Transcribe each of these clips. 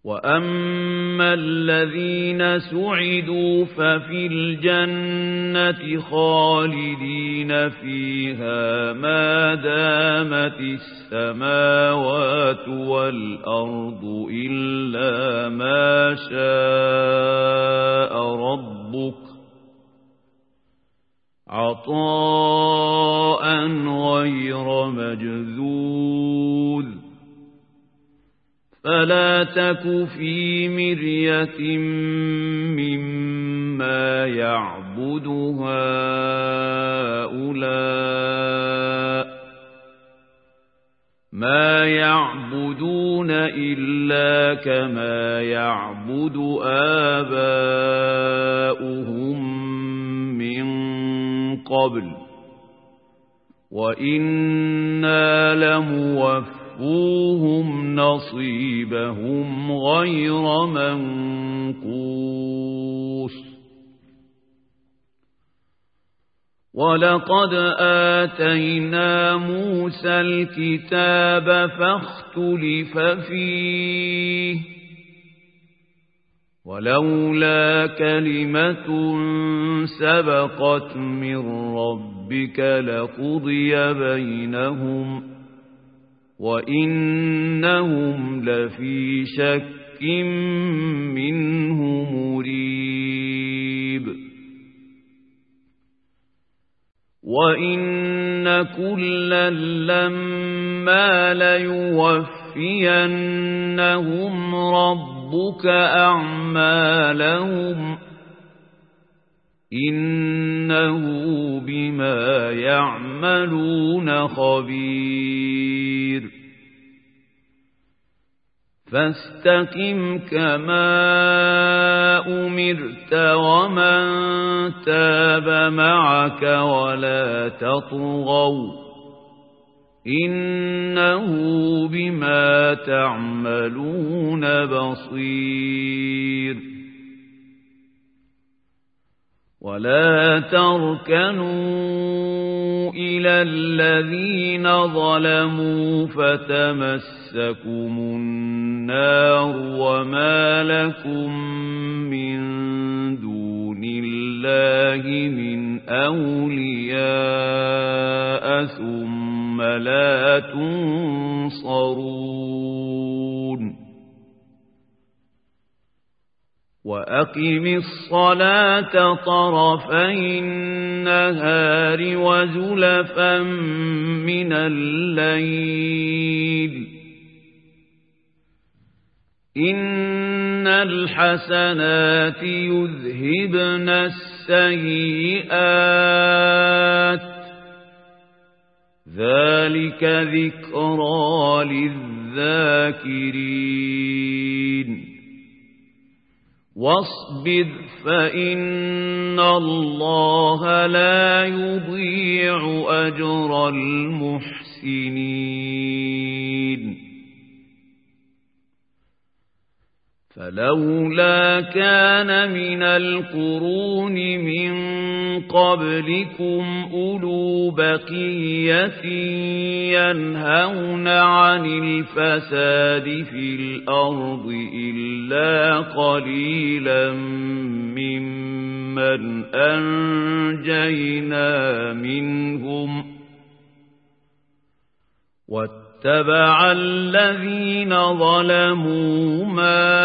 وَأَمَّا الَّذِينَ سُعِدُوا فَفِي الْجَنَّةِ خَالِدِينَ فِيهَا مَا دَامَتِ السَّمَاوَاتُ وَالْأَرْضُ إِلَّا مَا شَاءَ رَبُّكَ عَطَاءً غَيْرَ مَجْذُوذٍ فَلَا تَكُ فِي مِرْيَةٍ مِّمَّا يَعْبُدُ هَؤُلَاءِ مَا يَعْبُدُونَ إِلَّا كَمَا يَعْبُدُ آبَاؤُهُم مِّن قَبْلُ وَإِنَّا لَمُوَفُّوهُمْ نَصِيبَهُمْ غَيْرَ مَنقُوصٍ وَلَقَدْ آتَيْنَا مُوسَى الْكِتَابَ فَاخْتُلِفَ فِيهِ وَلَوْلَا كَلِمَةٌ سَبَقَتْ مِنْ رَبِّكَ لَقُضِيَ بَيْنَهُمْ وَإِنَّهُمْ لَفِي شَكٍّ مِّنْهُ مُرِيبٍ وَإِنَّ كُلًّا لَّمَّا لَيُوَفِّيَنَّهُمْ رَبُّكَ أَعْمَالَهُمْ إِنَّهُ بِمَا يَعْمَلُونَ خَبِيرٌ فَاسْتَقِمْ كَمَا أُمِرْتَ وَمَن تَابَ مَعَكَ وَلَا تَطْغَوْا إِنَّهُ بِمَا تَعْمَلُونَ بَصِيرٌ وَلَا تَرْكَنُوا إِلَى الَّذِينَ ظَلَمُوا فَتَمَسَّكُمُ النَّارُ وَمَا لَكُم مِّن دُونِ اللَّهِ مِنْ أَوْلِيَاءَ ثُمَّ لَا تُنصَرُونَ وَأَقِمِ الصَّلَاةَ طَرَفَيِ النَّهَارِ وَزُلَفًا مِّنَ اللَّيْلِ إِنَّ الْحَسَنَاتِ يُذْهِبْنَ السَّيِّئَاتِ ذَلِكَ ذِكْرَى لِلذَّاكِرِينَ وَاصْبِرْ فَإِنَّ اللَّهَ لَا يُضِيعُ أَجْرَ الْمُحْسِنِينَ فَلَوْلَا كَانَ مِنَ الْقُرُونِ مِنْ قَبْلِكُمْ أُولُو بَقِيَّةٍ يَنْهَوْنَ عَنِ الْفَسَادِ فِي الْأَرْضِ إِلَّا قَلِيلًا مِّمَّنْ أَنْجَيْنَا مِنْهُمْ وَاتَّبَعَ الَّذِينَ ظَلَمُوا مَا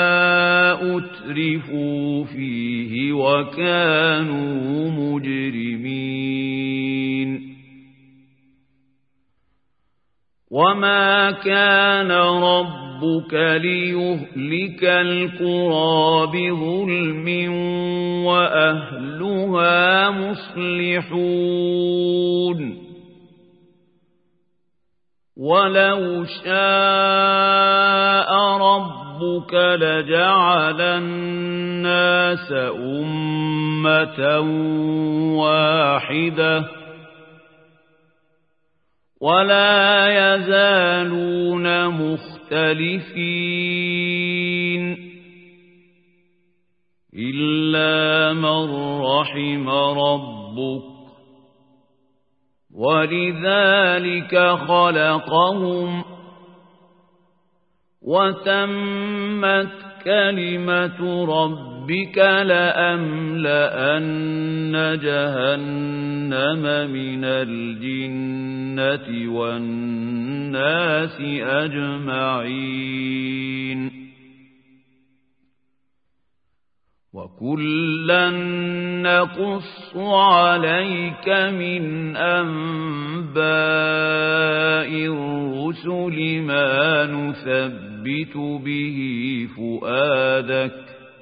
أُتْرِفُوا فِيهِ وَكَانُوا مُجْرِمِينَ وَمَا كَانَ رَبُّكَ لِيُهْلِكَ الْقُرَىٰ بِظُلْمٍ وَأَهْلُهَا مُصْلِحُونَ وَلَوْ شَاءَ رَبُّكَ لَجَعَلَ النَّاسَ أُمَّةً وَاحِدَةً وَلَا يَزَالُونَ مُخْتَلِفِينَ إِلَّا مَن رَّحِمَ رَبُّكَ وَلِذَلِكَ خَلَقَهُمْ وتمت كلمة ربك لأملأن جهنم من الجنة والناس أجمعين وكلا نقص عليك من أنباء الرسل ما نثبت به فؤادك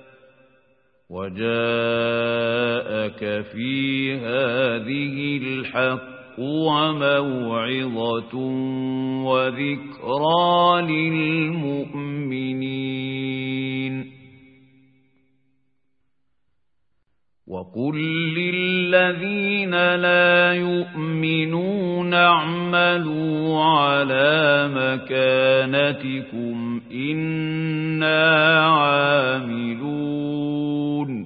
وجاءك في هذه الحق وموعظة وذكرى للمؤمنين وقل للذين لا يؤمنون اعملوا على مكانتكم إنا عاملون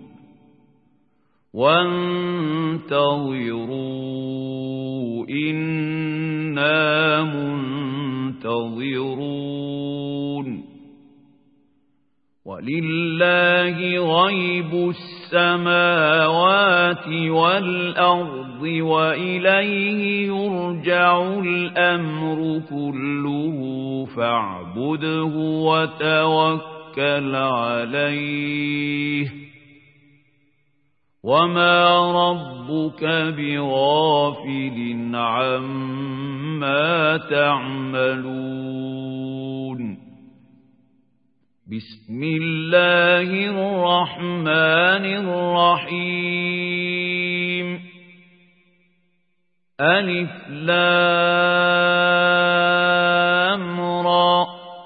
وانتظروا إنا منتظرون ولله غيب السماوات والأرض وإليه يرجع الأمر كله فاعبده وتوكل عليه وما ربك بغافل عما تعملون بسم الله الرحمن الرحيم ألف لام را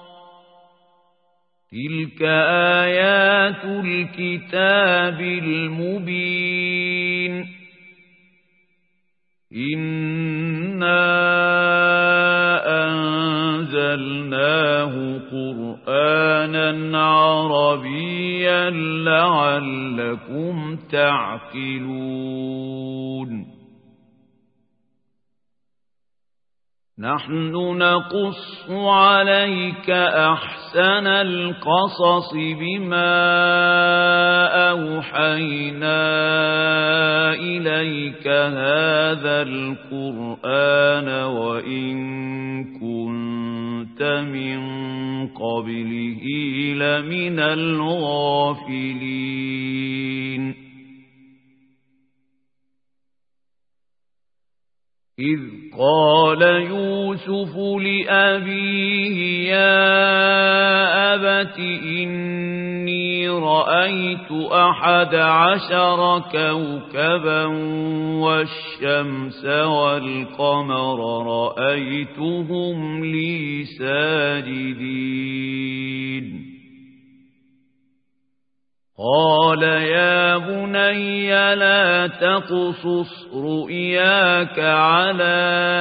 تلك آيات الكتاب المبين إنا أنزلناه قرآنا عربيا لعلكم تعقلون نحن نقص عليك أحسن القصص بما أوحينا إليك هذا القرآن وإن كنت من قبله لمن الغافلين إذ قال يوسف لأبيه يا أبت إني رأيت 11 كوكبا والشمس والقمر رأيتهم لي ساجدين قال يا بني لا تقصص رؤياك على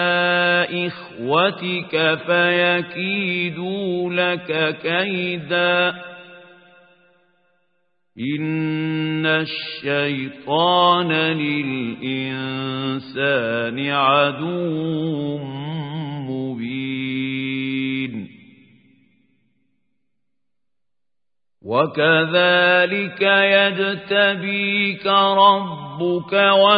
إخوتك فيكيدوا لك كيدا إن الشيطان للإنسان عدو مبين وكذلك يجتبيك ربك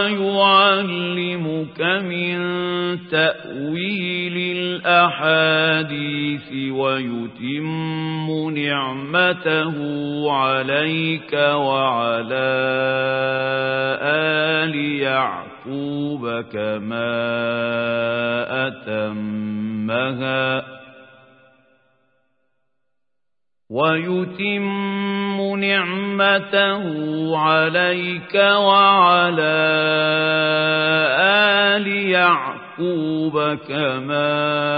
ويعلمك من تأويل الأحاديث ويتم نعمته عليك وعلى آل يعقوب كما أتمها ويتم نعمته عليك وعلى آل يعقوب كما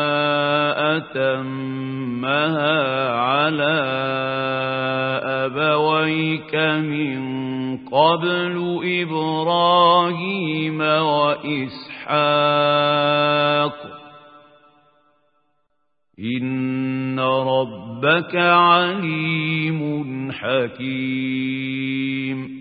أتمها على أبويك من قبل إبراهيم وإسحاق إن ربك عليم حكيم